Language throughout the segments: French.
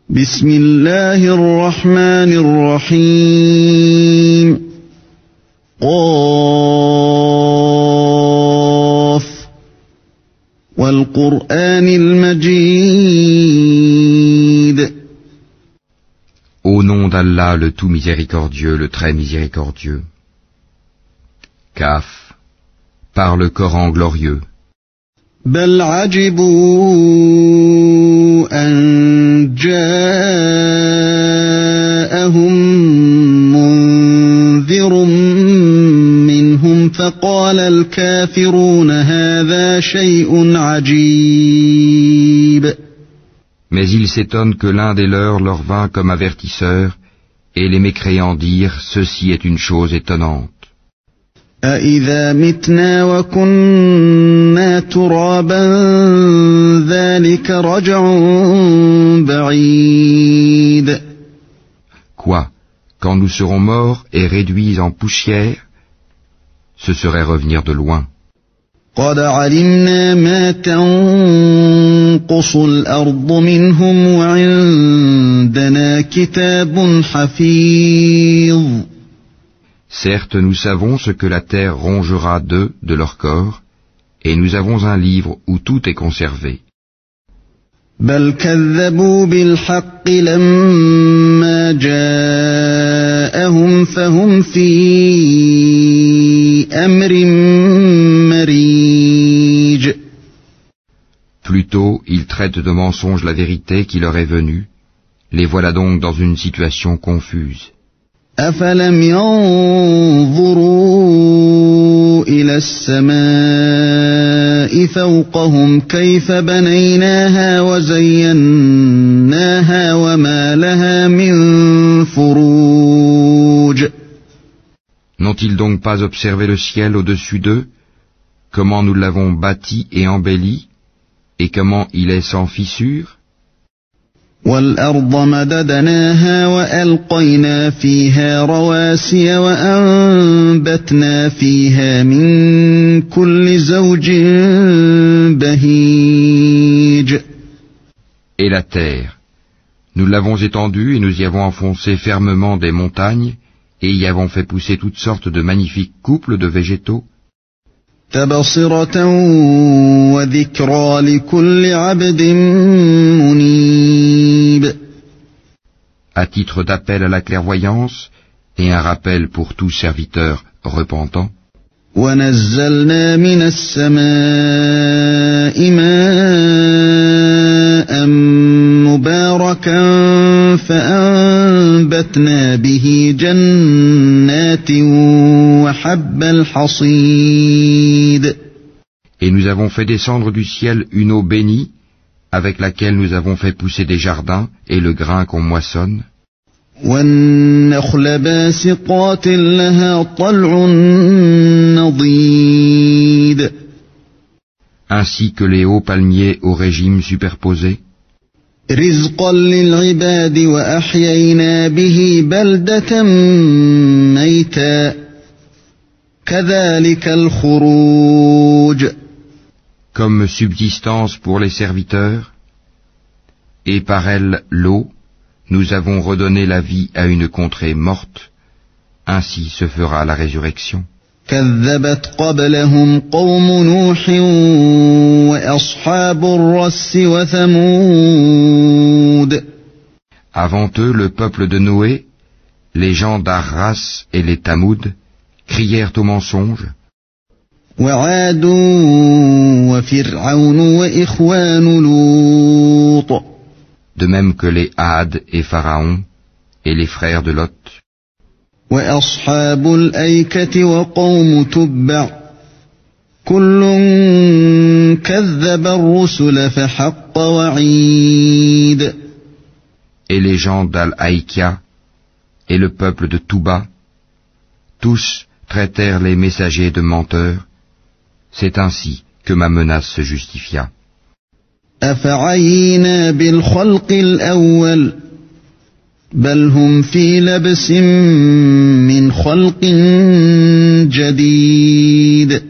بسم الله الرحمن الرحيم قاف والقرآن المجيد. Au nom d'Allah, le tout miséricordieux, le très miséricordieux. Kaf, par le Coran glorieux. بل عجبوا أن جاءهم منذر منهم فقال الكافرون هذا شيء عجيب. Mais ils s'étonnent que l'un des leurs leur vint comme avertisseur, et les mécréants dirent, ceci est une chose étonnante. أَإِذَا مِتْنَا وَكُنَّا تُرَابًا ذَلِكَ رَجْعٌ بَعِيدٌ. Quoi, quand nous serons morts et réduits en poussière, ce serait revenir de loin. قَدْ عَلِمْنَا مَا تَنقُصُ الْأَرْضُ مِنْهُمْ وَعِندَنَا كِتَابٌ حَفِيظٌ. Certes, nous savons ce que la terre rongera d'eux, de leur corps, et nous avons un livre où tout est conservé. بل كذبوا بالحق لما جاءهم فهم في أمر مريج. Plutôt, ils traitent de mensonge la vérité qui leur est venue. Les voilà donc dans une situation confuse. أفلم ينظروا إلى السماء فوقهم كيف بنيناها وزيناها وما لها من فروج. N'ont-ils donc pas observé le ciel au-dessus d'eux, comment nous l'avons bâti et embelli, et comment il est sans fissure? وَالْأَرْضَ مَدَدْنَاهَا وَأَلْقَيْنَا فِيهَا رَوَاسِيَ وَأَنبَتْنَا فِيهَا مِن كُلِّ زَوْجٍ بَهِيجٍ. Et la terre, nous l'avons étendue et nous y avons enfoncé fermement des montagnes, et y avons fait pousser toutes sortes de magnifiques couples de végétaux. تَبْصِرَةً وَذِكْرَى لِكُلِّ عَبْدٍ مُنِيبٍ. À titre d'appel à la clairvoyance et un rappel pour tout serviteur repentant. وَنَزَّلْنَا مِنَ السَّمَاءِ مَاءً مُبَارَكًا فَأَنبَتْنَا بِهِ جَنَّاتٍ وَحَبَّ الْحَصِيدِ. Et nous avons fait descendre du ciel une eau bénie, avec laquelle nous avons fait pousser des jardins et le grain qu'on moissonne. وَالنَّخْلَ بَاسِقَاتٍ لَهَا طَلْعٌ نَضِيدٌ. Ainsi que les hauts palmiers au régime superposé. رِزْقًا لِلْعِبَادِ وَأَحْيَيْنَا بِهِ بَلْدَةً مَيْتًا كَذَلِكَ الْخُرُوجُ. Comme subsistance pour les serviteurs, et par elle l'eau, nous avons redonné la vie à une contrée morte, ainsi se fera la résurrection. كذبت قبلهم قوم نوح وأصحاب الرس وثمود. Avant eux, le peuple de Noé, les gens d'Arras et les Tamoud, crièrent au mensonge. وعاد وفرعون وإخوان لوط. De même que les Had et Pharaon et les frères de Lot. وأصحاب الأيكة وقوم تبع كل كذب الرسل فحق وعيد. Et les gens d'Al-Aïkia et le peuple de Touba, tous traitèrent les messagers de menteurs. C'est ainsi que ma menace se justifia. أفعينا بالخلق الأول بل هم في لبس من خلق جديد.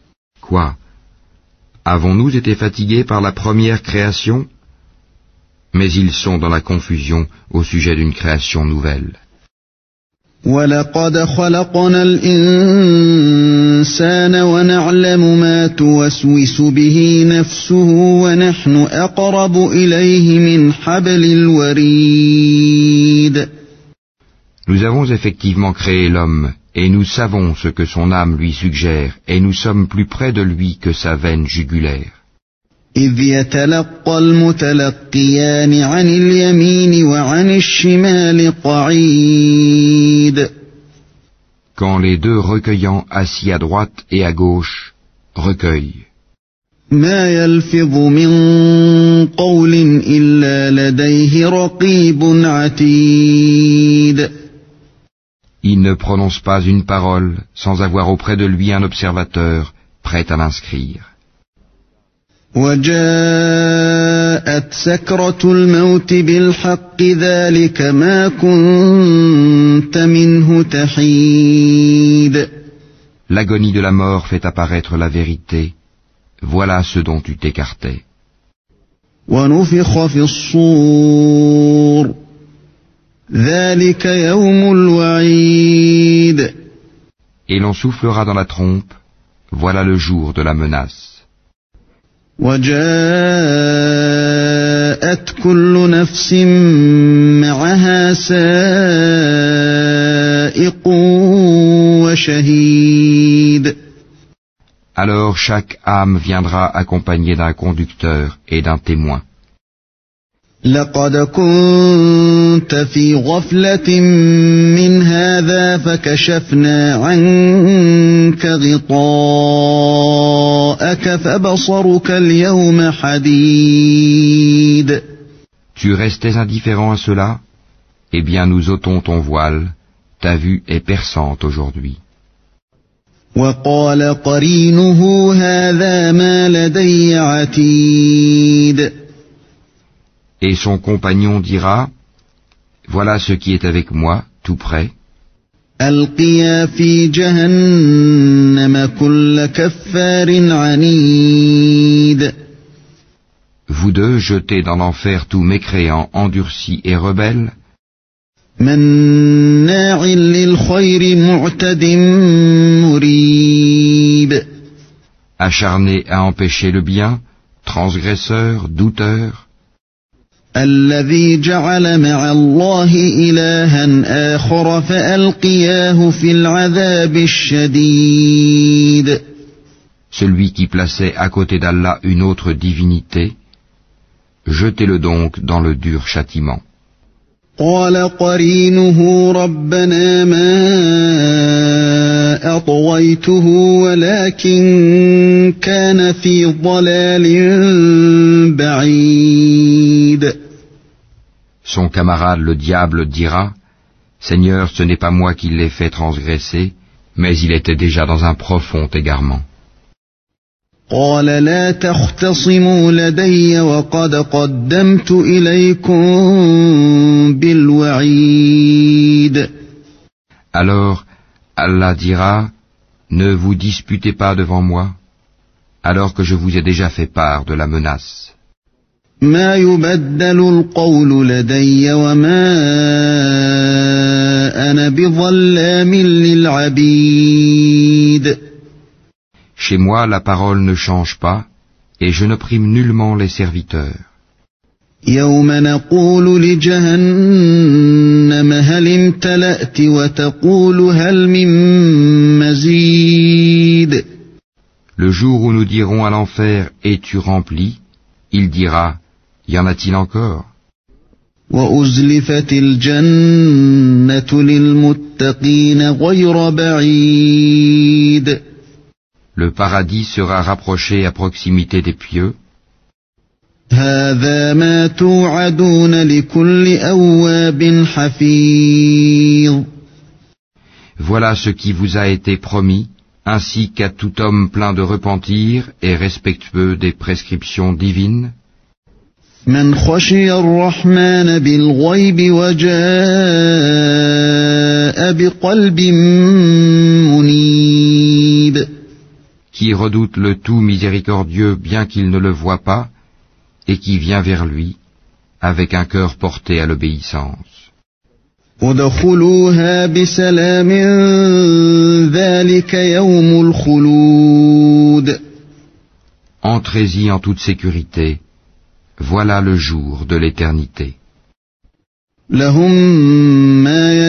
Quoi? Avons-nous été fatigués par la première création? Mais ils sont dans la confusion au sujet d'une création nouvelle. وَلَقَدْ خَلَقْنَا الْإِنسَانَ وَنَعْلَمُ مَا تُوَسْوِسُ بِهِ نَفْسُهُ وَنَحْنُ أَقْرَبُ إِلَيْهِ مِنْ حَبْلِ الْوَرِيدِ. Nous avons effectivement créé l'homme, et nous savons ce que son âme lui suggère, et nous sommes plus près de lui que sa veine jugulaire. إِذْ يَتَلَقَّى الْمُتَلَقِّيَانِ عَنِ الْيَمِينِ وَعَنِ الشِّمَالِ قَعِيدٌ. Quand les deux recueillants assis à droite et à gauche recueillent. مَا يَلْفِظُ مِنْ قَوْلٍ إِلَّا لَدَيْهِ رَقِيبٌ عَتِيدٌ. Il ne prononce pas une parole sans avoir auprès de lui un observateur prêt à l'inscrire. وَجَاءَتْ سَكْرَةُ الْمَوْتِ بِالْحَقِّ ذَلِكَ مَا كُنْتَ مِنْهُ تَحِيدُ. L'agonie de la mort fait apparaître la vérité. Voilà ce dont tu t'écartais. وَنُفِخَ فِي الصُّورِ ذَلِكَ يَوْمُ الْوَعِيدِ. Et l'on soufflera dans la trompe. Voilà le jour de la menace. وَجَاءَتْ كُلُّ نَفْسٍ مَّعَهَا سَائِقٌ وَشَهِيدٌ. Alors chaque âme viendra accompagnée d'un conducteur et d'un témoin. لَقَدْ كُنْتَ فِي غَفْلَةٍ مِّنْ هَذَا فَكَشَفْنَا عَنكَ غِطَاءَكَ فَبَصَرُكَ الْيَوْمَ حَدِيدٌ. Tu restais indifférent à cela? Eh bien nous ôtons ton voile, ta vue est perçante aujourd'hui. وَقَالَ قَرِينُهُ هَذَا مَا لَدَيَّ عَتِيدٌ. Et son compagnon dira, voilà ce qui est avec moi, tout près. أَلْقِيَا فِي جَهَنَّمَ كُلَّ كَفَّارٍ عَنِيدٍ. Vous deux jetez dans l'enfer tout mécréant, endurci et rebelle, مَنَّاعٍ لِلْخَيْرِ مُعْتَدٍ مُرِيبٍ. acharné à empêcher le bien, transgresseur, douteur, الذي جعل مع الله إلها آخر فألقياه في العذاب الشديد. celui qui plaçait à côté d'Allah une autre divinité, jetez-le donc dans le dur châtiment. قال قرينه ربنا ما أطويته ولكن كان في ضلال بعيد. Son camarade le diable dira, Seigneur, ce n'est pas moi qui l'ai fait transgresser, mais il était déjà dans un profond égarement. قال لا تختصموا لدي وقد قدمت إليكم بالوعيد. Alors Allah dira, ne vous disputez pas devant moi, alors que je vous ai déjà fait part de la menace. ما يبدل القول لدي وما أنا بظلام للعبيد. Chez moi, la parole ne change pas, et je n'opprime nullement les serviteurs. يوم نقول لجهنم هل امتلأت وتقول هل من مزيد. Le jour où nous dirons à l'enfer, es-tu rempli? Il dira, y en a-t-il encore? وأزلفت الجنة للمتقين غير بعيد. Le paradis sera rapproché à proximité des pieux. هذا ما توعدون لكل أواب حفيظ. Voilà ce qui vous a été promis, ainsi qu'à tout homme plein de repentir et respectueux des prescriptions divines. من خشي الرحمن بالغيب وجاء بقلب منيب. Qui redoute le tout miséricordieux bien qu'il ne le voie pas, et qui vient vers lui, avec un cœur porté à l'obéissance. ادخلوها بسلام ذلك يوم الخلود. Entrez-y en toute sécurité, voilà le jour de l'éternité. لهم ما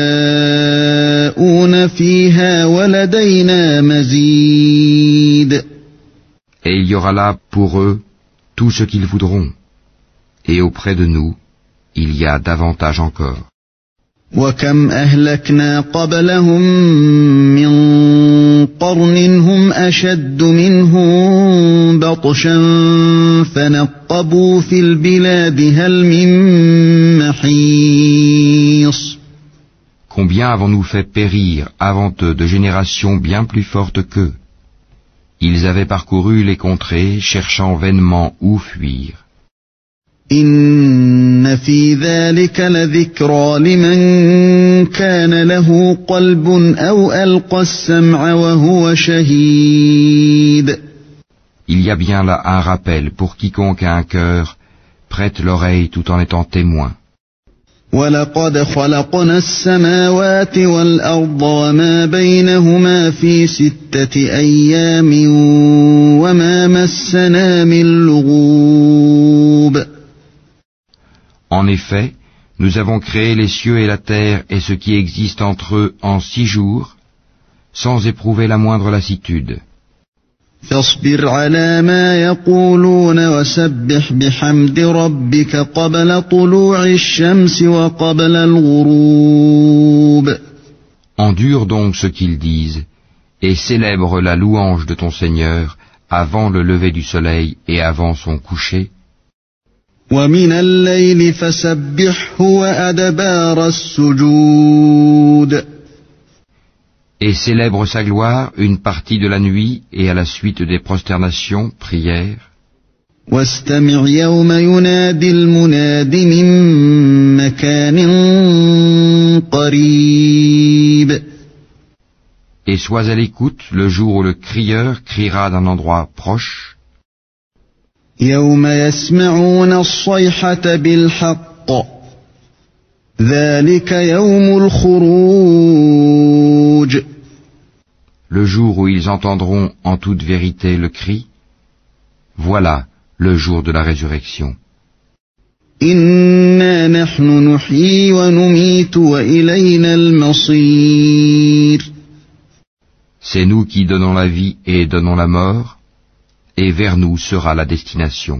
يشاءون فيها ولدينا مزيد. Et il y aura là pour eux tout ce qu'ils voudront. Et auprès de nous, il y a davantage encore. وكم أهلكنا قبلهم من قرن هم أشد منهم بطشا فنقبوا في البلاد هل من محيص. Combien avons-nous fait périr avant eux de générations bien plus fortes qu'eux? Ils avaient parcouru les contrées, cherchant vainement où fuir. إن في ذلك لذكرى لمن كان له قلب أو ألقى السمع وهو شهيد. Il y a bien là un rappel pour quiconque a un cœur, prête l'oreille tout en étant témoin. ولقد خلقنا السماوات والأرض وما بينهما في 6 أيام وما مسنا من لغوب. En effet, nous avons créé les cieux et la terre et ce qui existe entre eux en 6 jours, sans éprouver la moindre lassitude. فاصبر على ما يقولون وسبح بحمد ربك قبل طلوع الشمس وقبل الغروب. Endure donc ce qu'ils disent, et célèbre la louange de ton Seigneur avant le lever du soleil et avant son coucher. ومن الليل فسبحه وأدبار السجود. Et célèbre sa gloire une partie de la nuit et à la suite des prosternations, prières. واستمع يوم ينادي المناد من مكان قريب. Et sois à l'écoute le jour où le crieur criera d'un endroit proche. يوم يسمعون الصيحة بالحق ذلك يوم الخروج. Le jour où ils entendront en toute vérité le cri, voilà le jour de la résurrection. إنا نحن نحيي ونميت وإلينا المصير. C'est nous qui donnons la vie et donnons la mort, et vers nous sera la destination.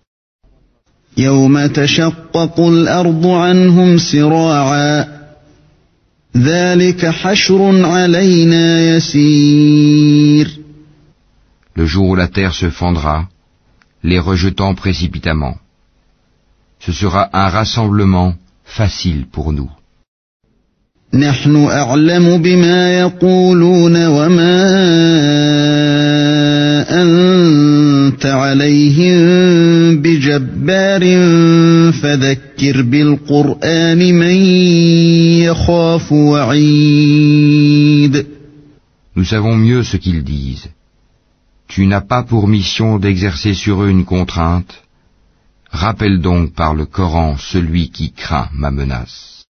يوم تشقق الأرض عنهم سراعا ذلك حشر علينا يسير. Le jour où la terre se fendra, les rejetant précipitamment. Ce sera un rassemblement facile pour nous. نحن أعلم بما يقولون وما أنت عليهم بجبار فذكر بالقرآن من يخاف وعيد. Nous savons mieux ce qu'ils disent. Tu n'as pas pour mission d'exercer sur eux une contrainte. Rappelle donc par le Coran celui qui craint ma menace.